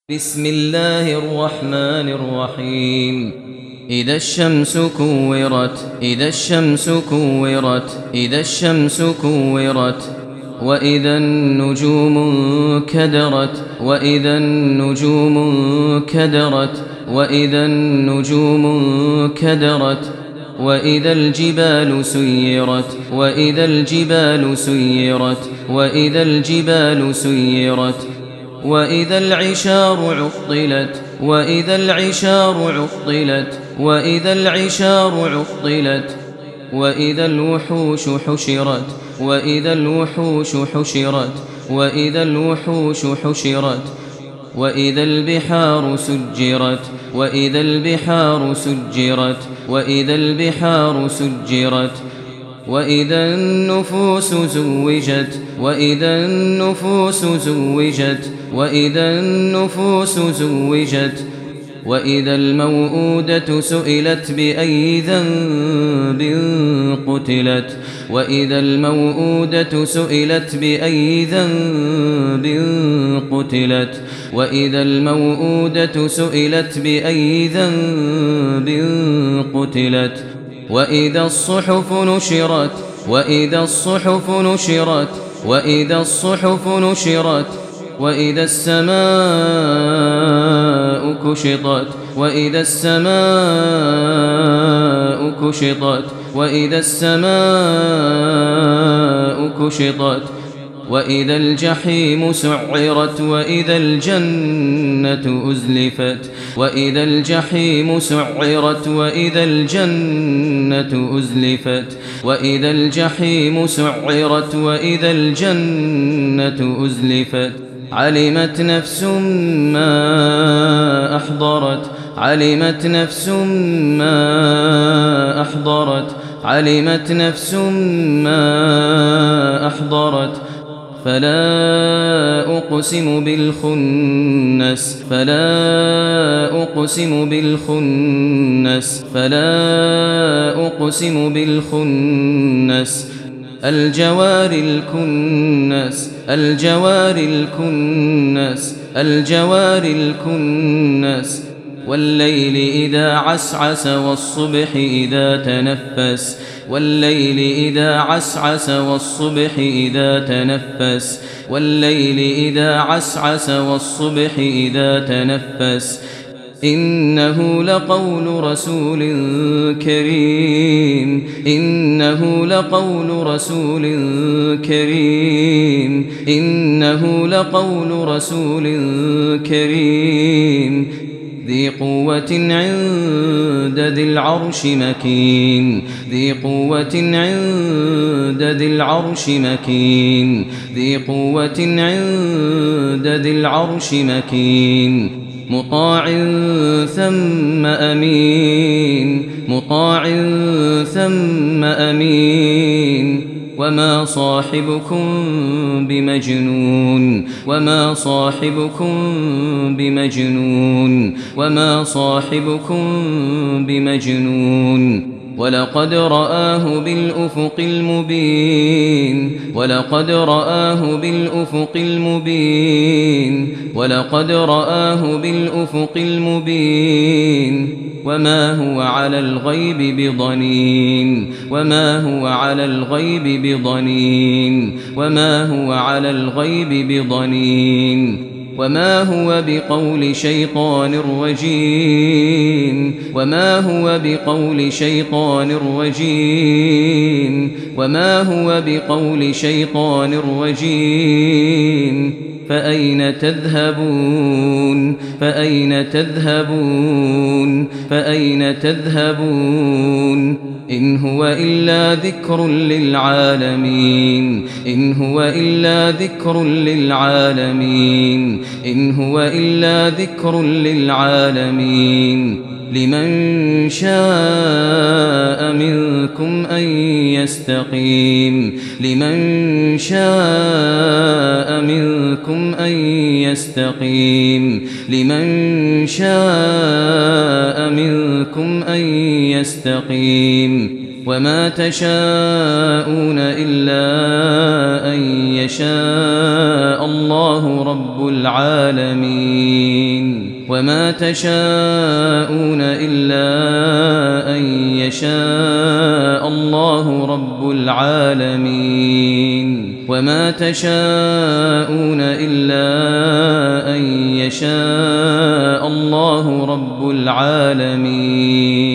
بسم الله الرحمن الرحيم. إذا الشمس كورت، إذا الشمس كورت، إذا الشمس كورت، وإذا النجوم انكدرت، وإذا النجوم انكدرت، وإذا النجوم انكدرت، وإذا الجبال سيرت، وإذا الجبال سيرت، وإذا الجبال سيرت، وإذا العشار عطلت، وإذا العشار عطلت، وإذا العشار عطلت، وإذا الوحوش حشرت، وإذا الوحوش حشرت، وإذا الوحوش حشرت، وإذا البحار سجرت، وإذا البحار سجرت، وإذا البحار سجرت، وإذا النفوس زوجت، وإذا النفوس زوجت، وإذا النفوس زوجت، وإذا الموءودة سئلت بأي ذنب قتلت، وإذا الموءودة سئلت بأي ذنب قتلت، وإذا الموءودة سئلت بأي ذنب قتلت، وإذا الصحف نشرت، وإذا الصحف نشرت، وإذا الصحف نشرت، وإذا السماء كشطت، وإذا السماء كشطت، وإذا السماء كشطت، وإذا الجحيم سعرت، وإذا الجنة أزلفت، وإذا الجحيم سعرت، وإذا الجنة أزلفت، وإذا الجحيم سعرت، وإذا الجنة أزلفت، علمت نفس ما أحضرت، علمت نفس ما أحضرت، علمت نفس ما أحضرت، فلا أقسم بالخنس، فلا أقسم بالخنس، فلا أقسم بالخنس، الجوار الكنس، الجوار الكنس، الجوار الكنس، والليل إذا عسعس، والصبح إذا تنفس، والليل إذا عسعس، والصبح إذا تنفس، والليل إذا عسعس، والصبح إذا تنفس، إنه لقول رسول كريم، إنه لقول رسول كريم، إنه لقول رسول كريم، ذي قوة عند ذي العرش مكين، ذي قوة عند ذي العرش مكين، ذي قوة عند ذي العرش مكين، مطاع ثم أمين، مطاع ثم أمين، وما صاحبكم بمجنون، وما صاحبكم بمجنون، وما صاحبكم بمجنون، ولقد رآه بالأفق المبين، ولقد رآه بالأفق المبين، ولقد رآه بالأفق المبين، وما هو على الغيب بضنين، وما هو على الغيب بضنين، وما هو على الغيب بضنين، وما هو بقول شيطان رجيم، وما هو بقول شيطان رجيم، وما هو بقول شيطان رجيم، فأين تذهبون، فأين تذهبون، فأين تذهبون، إن هو إلا ذكر للعالمين، إن هو إلا ذكر للعالمين، إن هو إلا ذكر للعالمين، لمن شاء منكم أن يستقيم، لمن شاء منكم أن يستقيم، لمن شاء منكم أن يستقيم، وما تشاءون إلا أن يشاء الله رب العالمين. وما تشاءون إلا أن يشاء الله رب العالمين وما تشاءون إلا أن يشاء الله رب العالمين